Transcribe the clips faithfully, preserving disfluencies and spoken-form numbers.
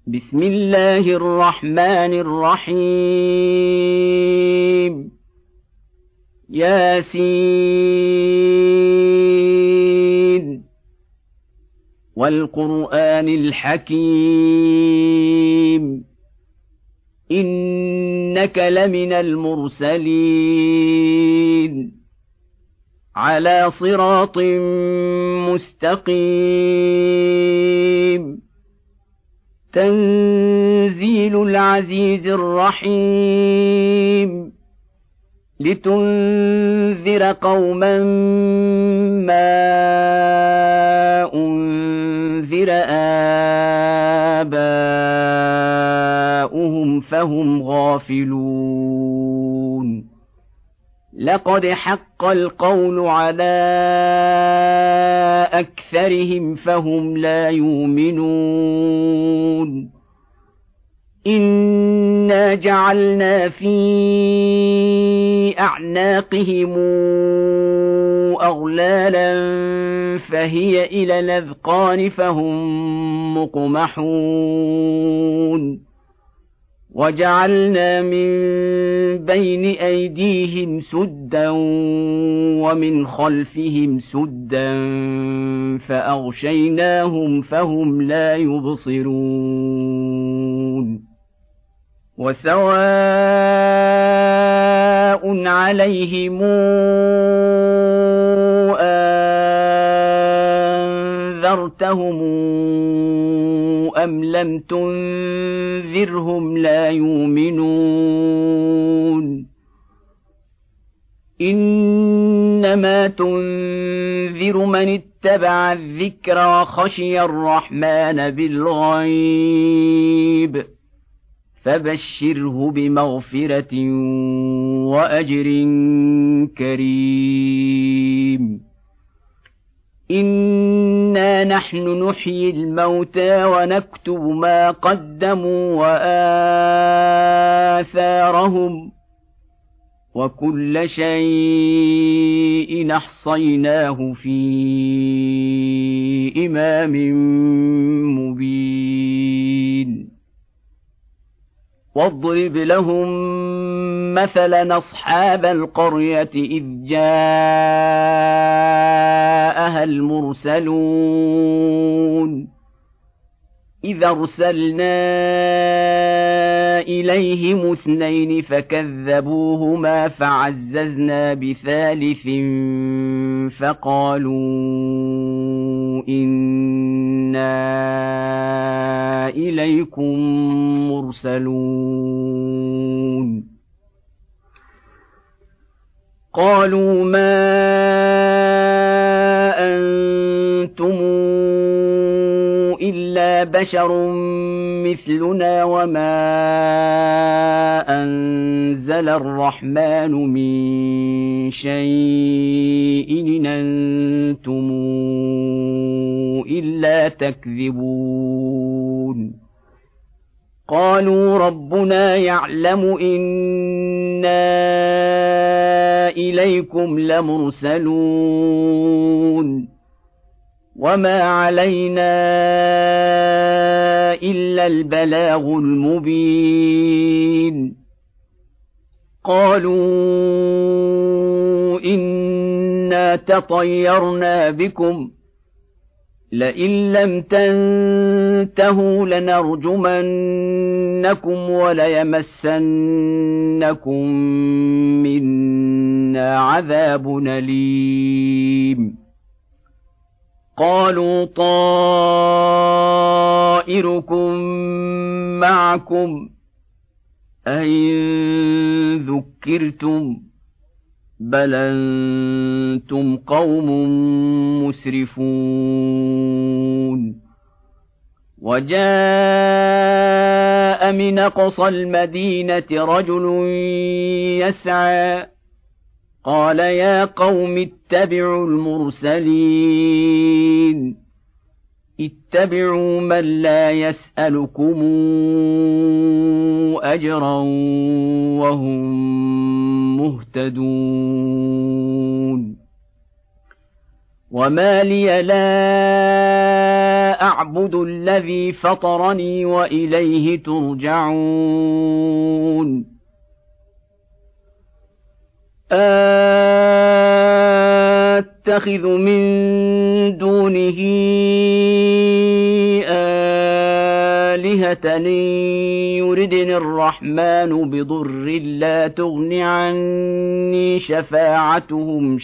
بسم الله الرحمن الرحيم ياسين والقرآن الحكيم إنك لمن المرسلين على صراط مستقيم تنزيل العزيز الرحيم لتنذر قوما ما أنذر آباؤهم فهم غافلون لقد حق القول على أكثرهم فهم لا يؤمنون إنا جعلنا في أعناقهم أغلالا فهي إلى الأذقان فهم مقمحون وجعلنا من بين أيديهم سدا ومن خلفهم سدا فأغشيناهم فهم لا يبصرون وسواء عليهم أنذرتهم أم لم تنذرهم لا يؤمنون إنما تنذر من اتبع الذكر وخشي الرحمن بالغيب فبشره بمغفرة وأجر كريم إنا نحن نحيي الموتى ونكتب ما قدموا وآثارهم وكل شيء أحصيناه في إمام مبين واضرب لهم مثلا أصحاب القرية إذ جاءها المرسلون إذ أرسلنا إليهم اثنين فكذبوهما فعززنا بثالث فقالوا إنا إليكم مرسلون قالوا ما أنتم إلا بشر مثلنا وما أنزل الرحمن من شيء إن أنتم إلا تكذبون قالوا ربنا يعلم إنا إليكم لمرسلون وما علينا إلا البلاغ المبين قالوا إنا تطيرنا بكم لئن لم تنتهوا لنرجمنكم وليمسنكم منا عذاب أليم قالوا طائركم معكم أئن ذكرتم بل أنتم قوم مسرفون وجاء من أقصى المدينة رجل يسعى قال يا قوم اتبعوا المرسلين اتبعوا من لا يسألكم أجرا وهم مهتدون وما لي لا أعبد الذي فطرني وإليه ترجعون أتخذ من دونه آلهة يردني الرحمن بضر لا تغن عني شفاعتهم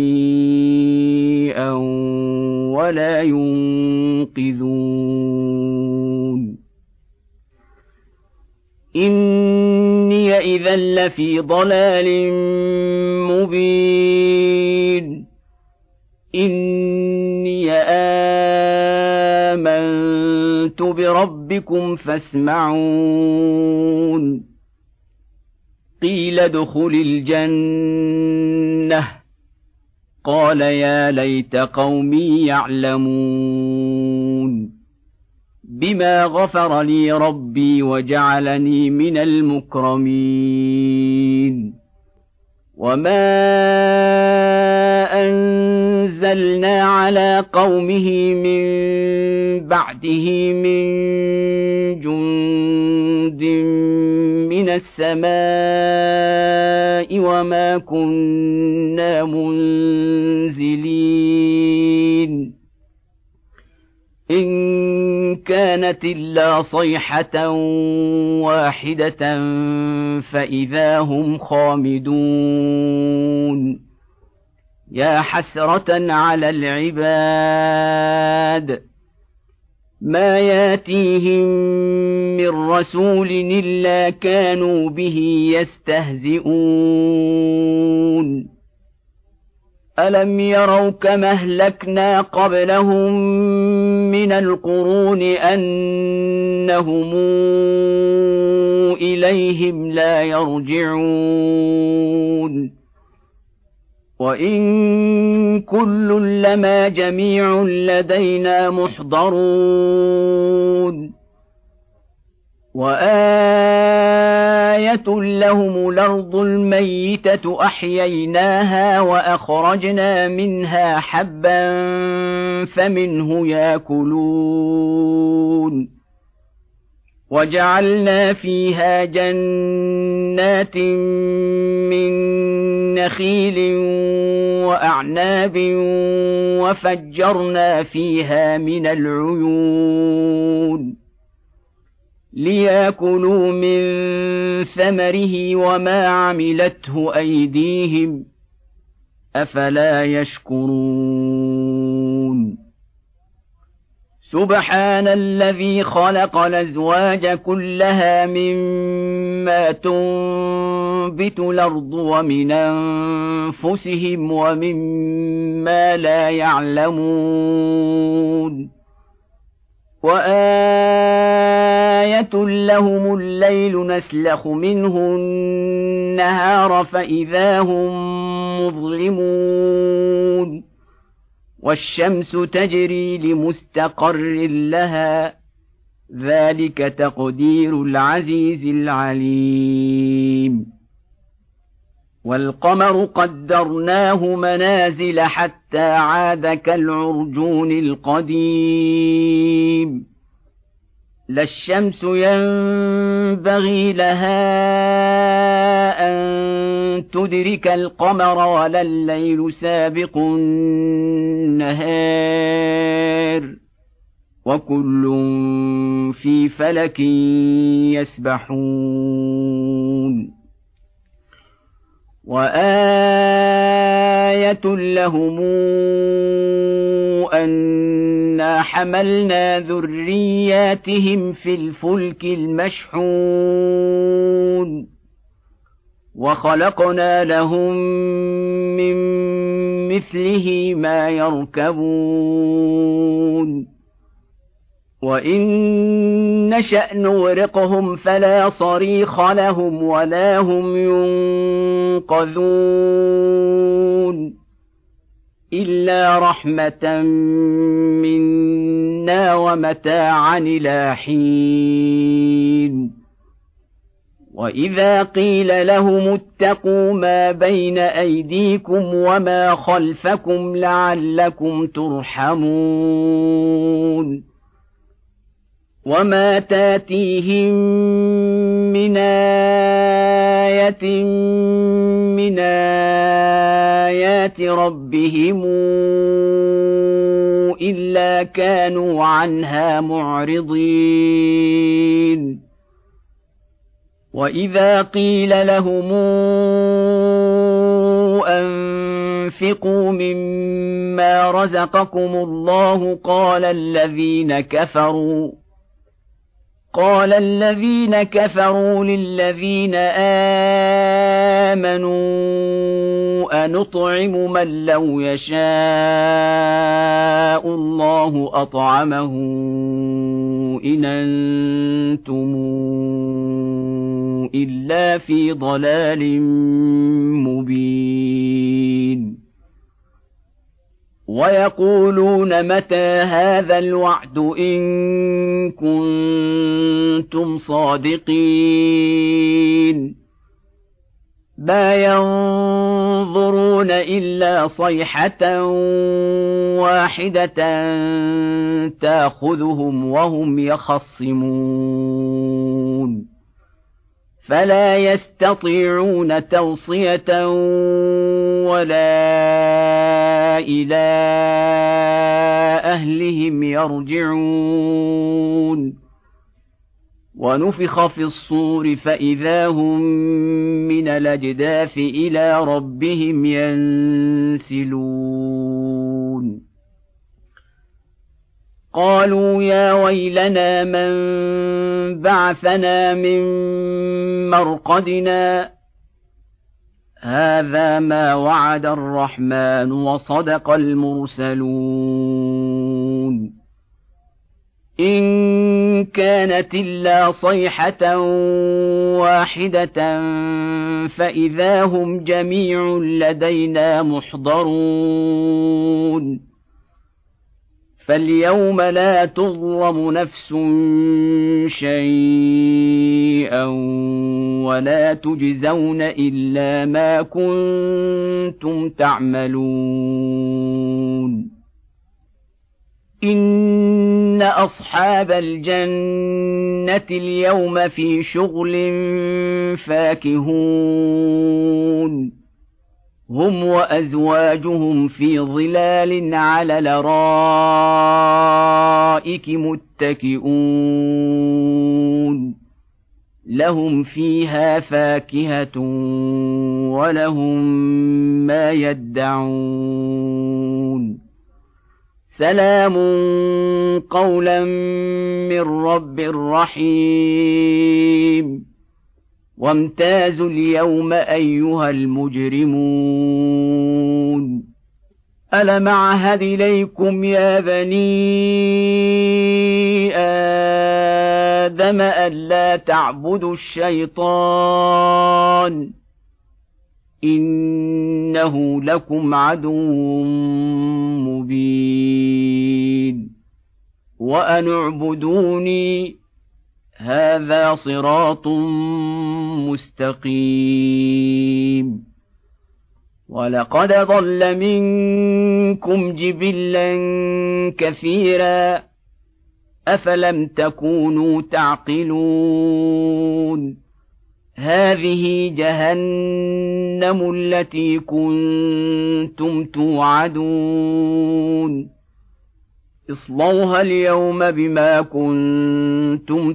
شيئا ولا ينقذون إني إذا لفي ضلال مبين إني آمنت بربكم فاسمعون قيل ادخل الجنة قال يا ليت قومي يعلمون بما غفر لي ربي وجعلني من المكرمين وما أنزلنا على قومه من بعده من جند من السماء وما كنا منزلين إن كانت إلا صيحة واحدة فإذا هم خامدون يا حسرة على العباد ما ياتيهم من رسول إلا كانوا به يستهزئون ألم يروا كما أهلكنا قبلهم من القرون أنهم إليهم لا يرجعون وإن كل لما جميع لدينا محضرون وآية لهم الأرض الميتة أحييناها وأخرجنا منها حبا فمنه يأكلون وجعلنا فيها جنات من نخيل وأعناب وفجرنا فيها من العيون ليأكلوا من ثمره وما عملته أيديهم أفلا يشكرون سبحان الذي خلق الأزواج كلها مما تنبت الأرض ومن أنفسهم ومما لا يعلمون وآية لهم الليل نسلخ منه النهار فإذا هم مظلمون والشمس تجري لمستقر لها ذلك تقدير العزيز العليم والقمر قدرناه منازل حتى عاد كالعرجون القديم لا الشمس ينبغي لها أن تدرك القمر ولا الليل سابق النهار وكل في فلك يسبحون وآية لهم أنا حملنا ذرياتهم في الفلك المشحون وخلقنا لهم من مثله ما يركبون وإن نشأ نغرقهم فلا صريخ لهم ولا هم ينقذون إلا رحمة منا ومتاعا إلى حين وإذا قيل لهم اتقوا ما بين أيديكم وما خلفكم لعلكم ترحمون وما تاتيهم من آية من آيات ربهم إلا كانوا عنها معرضين وإذا قيل لهم أنفقوا مما رزقكم الله قال الذين كفروا قال الذين كفروا للذين آمنوا أنطعم من لو يشاء الله أطعمه إن أنتم إلا في ضلال مبين ويقولون متى هذا الوعد إن كنتم صادقين ما ينظرون إلا صيحة واحدة تأخذهم وهم يخصمون فلا يستطيعون توصية ولا إلى أهلهم يرجعون ونفخ في الصور فإذا هم من الأجداث إلى ربهم ينسلون قالوا يا ويلنا من بعثنا من مرقدنا هذا ما وعد الرحمن وصدق المرسلون إن كانت إلا صيحة واحدة فإذا هم جميع لدينا محضرون فاليوم لا تظلم نفس شيئا ولا تجزون إلا ما كنتم تعملون إن أصحاب الجنة اليوم في شغل فاكهون هم وأزواجهم في ظلال على الأرائك متكئون لهم فيها فاكهة ولهم ما يدعون سلام قولا من رب رحيم وامتازوا اليوم أيها المجرمون ألم أعهد إليكم يا بني آدم ألا تعبدوا الشيطان إنه لكم عدو مبين وأن اعبدوني هذا صراط مستقيم ولقد ضل منكم جبلا كثيرا أفلم تكونوا تعقلون هذه جهنم التي كنتم توعدون اصلوها اليوم بما كنتم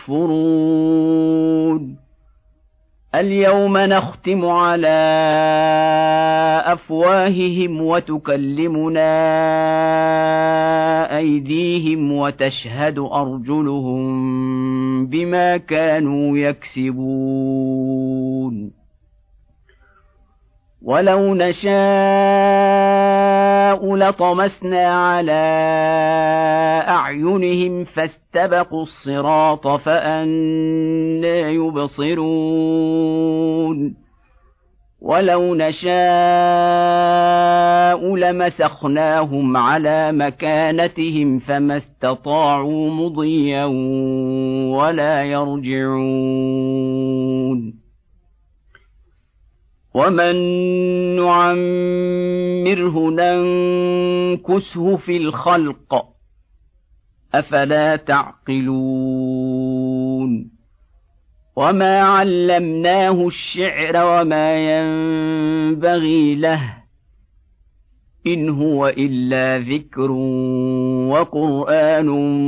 تكفرون اليوم نختم على أفواههم وتكلمنا أيديهم وتشهد أرجلهم بما كانوا يكسبون ولو نشاء لطمسنا على أعينهم فاستبقوا الصراط فأنى يبصرون ولو نشاء لمسخناهم على مكانتهم فما استطاعوا مضيا ولا يرجعون ومن نعمره ننكسه في الخلق أفلا تعقلون وما علمناه الشعر وما ينبغي له إن هو إلا ذكر وقرآن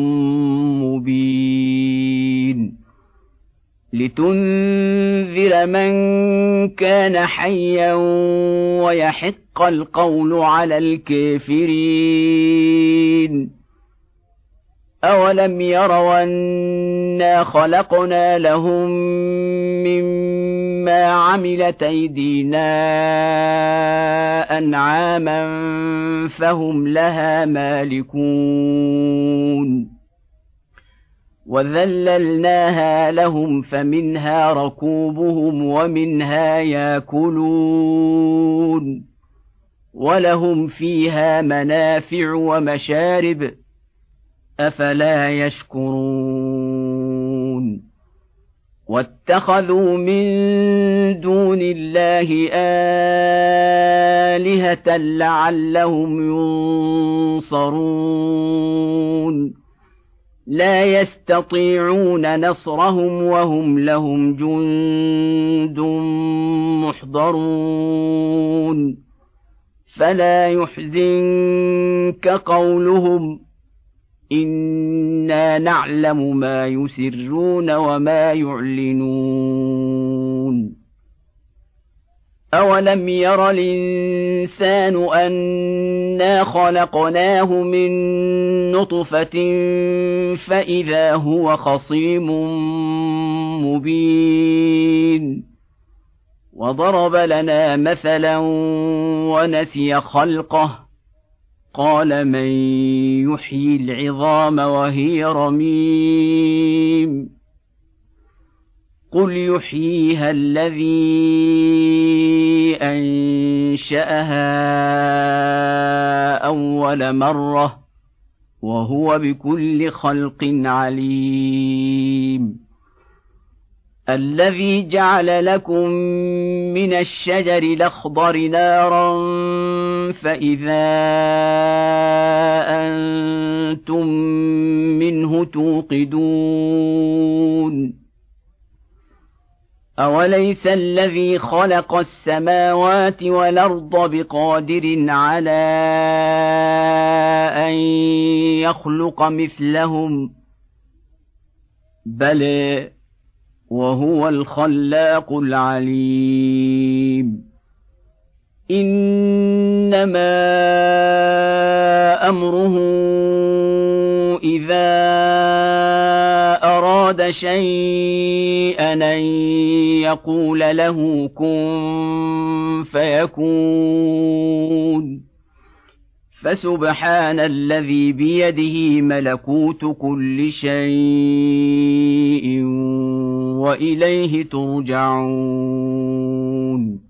مبين لتنذر من كان حيا ويحق القول على الكافرين أولم يروا أنا خلقنا لهم مما عملت أيدينا أنعاما فهم لها مالكون وذللناها لهم فمنها ركوبهم ومنها ياكلون ولهم فيها منافع ومشارب أفلا يشكرون واتخذوا من دون الله آلهة لعلهم ينصرون لا يستطيعون نصرهم وهم لهم جند محضرون فلا يحزنك قولهم إنا نعلم ما يسرون وما يعلنون أولم ير الإنسان أنا خلقناه من نطفة فإذا هو خصيم مبين وضرب لنا مثلا ونسي خلقه قال من يحيي العظام وهي رميم قل يحييها الذي أنشأها أول مرة وهو بكل خلق عليم الذي جعل لكم من الشجر الأخضر نارا فإذا أنتم منه توقدون أوليس الذي خلق السماوات والأرض بقادر على أن يخلق مثلهم بلى وهو الخلاق العليم إنما أمره إذا أراد شيئا أن يقول له كن فيكون فسبحان الذي بيده ملكوت كل شيء وإليه ترجعون